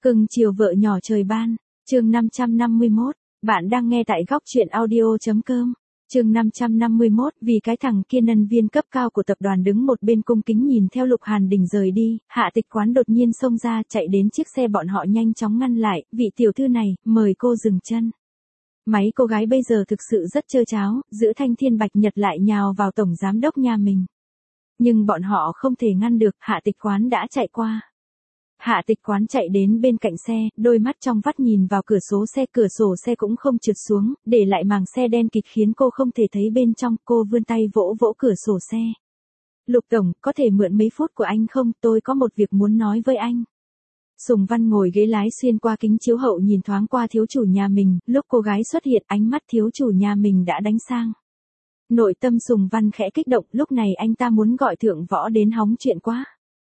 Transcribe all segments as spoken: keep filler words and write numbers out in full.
Cưng chiều vợ nhỏ trời ban, chương năm trăm năm mươi mốt, bạn đang nghe tại góc truyện audio.com. Chương năm trăm năm mươi mốt, vì cái thằng kia nhân viên cấp cao của tập đoàn đứng một bên cung kính nhìn theo Lục Hàn Đình rời đi, Hạ Tịch Quán đột nhiên xông ra chạy đến chiếc xe bọn họ nhanh chóng ngăn lại, vị tiểu thư này, mời cô dừng chân. Mấy cô gái bây giờ thực sự rất trơ tráo, giữ Thanh Thiên Bạch Nhật lại nhào vào tổng giám đốc nhà mình. Nhưng bọn họ không thể ngăn được, Hạ Tịch Quán đã chạy qua. Hạ Tịch Quán chạy đến bên cạnh xe, đôi mắt trong vắt nhìn vào cửa số xe, cửa sổ xe cũng không trượt xuống, để lại màng xe đen kịt khiến cô không thể thấy bên trong, cô vươn tay vỗ vỗ cửa sổ xe. Lục Tổng, có thể mượn mấy phút của anh không, tôi có một việc muốn nói với anh. Sùng Văn ngồi ghế lái xuyên qua kính chiếu hậu nhìn thoáng qua thiếu chủ nhà mình, lúc cô gái xuất hiện ánh mắt thiếu chủ nhà mình đã đánh sang. Nội tâm Sùng Văn khẽ kích động, lúc này anh ta muốn gọi Thượng Võ đến hóng chuyện quá.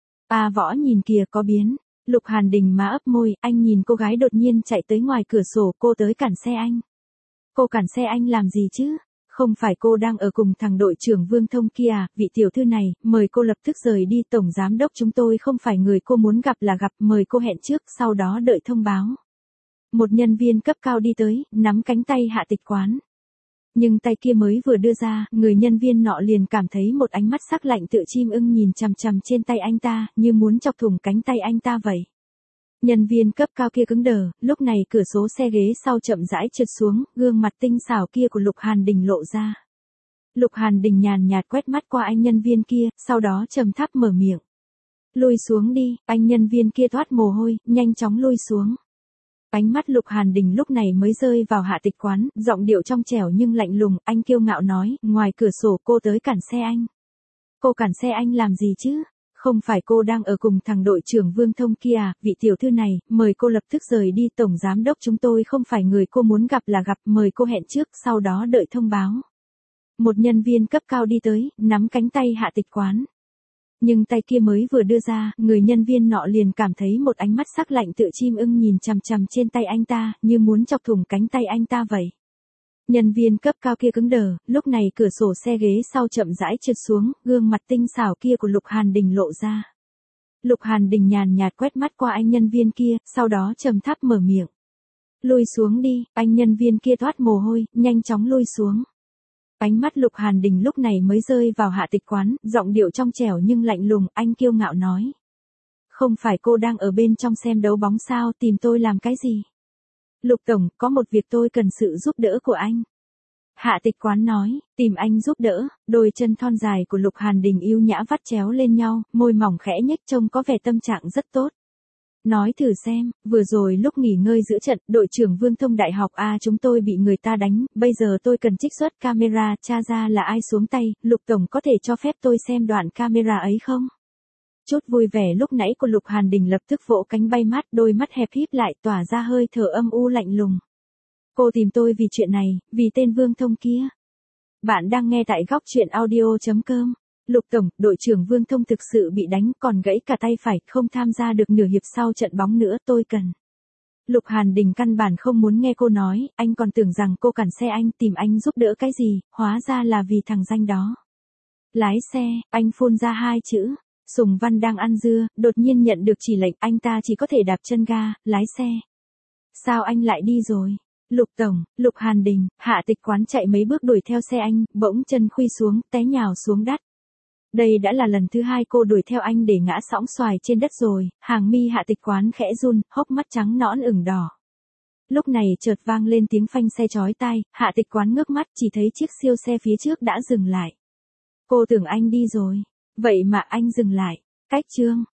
À Võ nhìn kìa có biến, Lục Hàn Đình má ấp môi, anh nhìn cô gái đột nhiên chạy tới ngoài cửa sổ, cô tới cản xe anh. Cô cản xe anh làm gì chứ? Không phải cô đang ở cùng thằng đội trưởng Vương Thông kia à, vị tiểu thư này, mời cô lập tức rời đi, tổng giám đốc chúng tôi không phải người cô muốn gặp là gặp, mời cô hẹn trước, sau đó đợi thông báo. Một nhân viên cấp cao đi tới, nắm cánh tay Hạ Tịch Quán. Nhưng tay kia mới vừa đưa ra, người nhân viên nọ liền cảm thấy một ánh mắt sắc lạnh tựa chim ưng nhìn chằm chằm trên tay anh ta, như muốn chọc thủng cánh tay anh ta vậy. Nhân viên cấp cao kia cứng đờ, lúc này cửa số xe ghế sau chậm rãi trượt xuống, gương mặt tinh xảo kia của Lục Hàn Đình lộ ra. Lục Hàn Đình nhàn nhạt quét mắt qua anh nhân viên kia, sau đó trầm thấp mở miệng. Lùi xuống đi, anh nhân viên kia thoát mồ hôi, nhanh chóng lùi xuống. Ánh mắt Lục Hàn Đình lúc này mới rơi vào Hạ Tịch Quán, giọng điệu trong trẻo nhưng lạnh lùng, anh kiêu ngạo nói, ngoài cửa sổ cô tới cản xe anh. Cô cản xe anh làm gì chứ? Không phải cô đang ở cùng thằng đội trưởng Vương Thông kia à, vị tiểu thư này, mời cô lập tức rời đi, tổng giám đốc chúng tôi không phải người cô muốn gặp là gặp, mời cô hẹn trước, sau đó đợi thông báo. Một nhân viên cấp cao đi tới, nắm cánh tay Hạ Tịch Quán. Nhưng tay kia mới vừa đưa ra, người nhân viên nọ liền cảm thấy một ánh mắt sắc lạnh tựa chim ưng nhìn chằm chằm trên tay anh ta, như muốn chọc thủng cánh tay anh ta vậy. Nhân viên cấp cao kia cứng đờ, lúc này cửa sổ xe ghế sau chậm rãi trượt xuống, gương mặt tinh xảo kia của Lục Hàn Đình lộ ra. Lục Hàn Đình nhàn nhạt quét mắt qua anh nhân viên kia, sau đó trầm thấp mở miệng. Lùi xuống đi, anh nhân viên kia thoát mồ hôi, nhanh chóng lùi xuống. Ánh mắt Lục Hàn Đình lúc này mới rơi vào Hạ Tịch Quán, giọng điệu trong trẻo nhưng lạnh lùng, anh kiêu ngạo nói. Không phải cô đang ở bên trong xem đấu bóng sao, tìm tôi làm cái gì? Lục Tổng, có một việc tôi cần sự giúp đỡ của anh. Hạ Tịch Quán nói, tìm anh giúp đỡ, đôi chân thon dài của Lục Hàn Đình yêu nhã vắt chéo lên nhau, môi mỏng khẽ nhếch trông có vẻ tâm trạng rất tốt. Nói thử xem, vừa rồi lúc nghỉ ngơi giữa trận, đội trưởng Vương Thông đại học A chúng tôi bị người ta đánh, bây giờ tôi cần trích xuất camera, tra ra là ai xuống tay, Lục Tổng có thể cho phép tôi xem đoạn camera ấy không? Chút vui vẻ lúc nãy của Lục Hàn Đình lập tức vỗ cánh bay mát, đôi mắt hẹp híp lại tỏa ra hơi thở âm u lạnh lùng. Cô tìm tôi vì chuyện này, vì tên Vương Thông kia. Bạn đang nghe tại góc truyện audio.com. Lục Tổng, đội trưởng Vương Thông thực sự bị đánh còn gãy cả tay phải, không tham gia được nửa hiệp sau trận bóng nữa, tôi cần. Lục Hàn Đình căn bản không muốn nghe cô nói, anh còn tưởng rằng cô cản xe anh, tìm anh giúp đỡ cái gì, hóa ra là vì thằng danh đó. Lái xe, anh phun ra hai chữ. Sùng Văn đang ăn dưa, đột nhiên nhận được chỉ lệnh, anh ta chỉ có thể đạp chân ga, lái xe. Sao anh lại đi rồi? Lục Tổng, Lục Hàn Đình, Hạ Tịch Quán chạy mấy bước đuổi theo xe anh, bỗng chân khuỵu xuống, té nhào xuống đất. Đây đã là lần thứ hai cô đuổi theo anh để ngã sõng xoài trên đất rồi, hàng mi Hạ Tịch Quán khẽ run, hốc mắt trắng nõn ửng đỏ. Lúc này chợt vang lên tiếng phanh xe chói tai, Hạ Tịch Quán ngước mắt chỉ thấy chiếc siêu xe phía trước đã dừng lại. Cô tưởng anh đi rồi, vậy mà anh dừng lại. Cách chương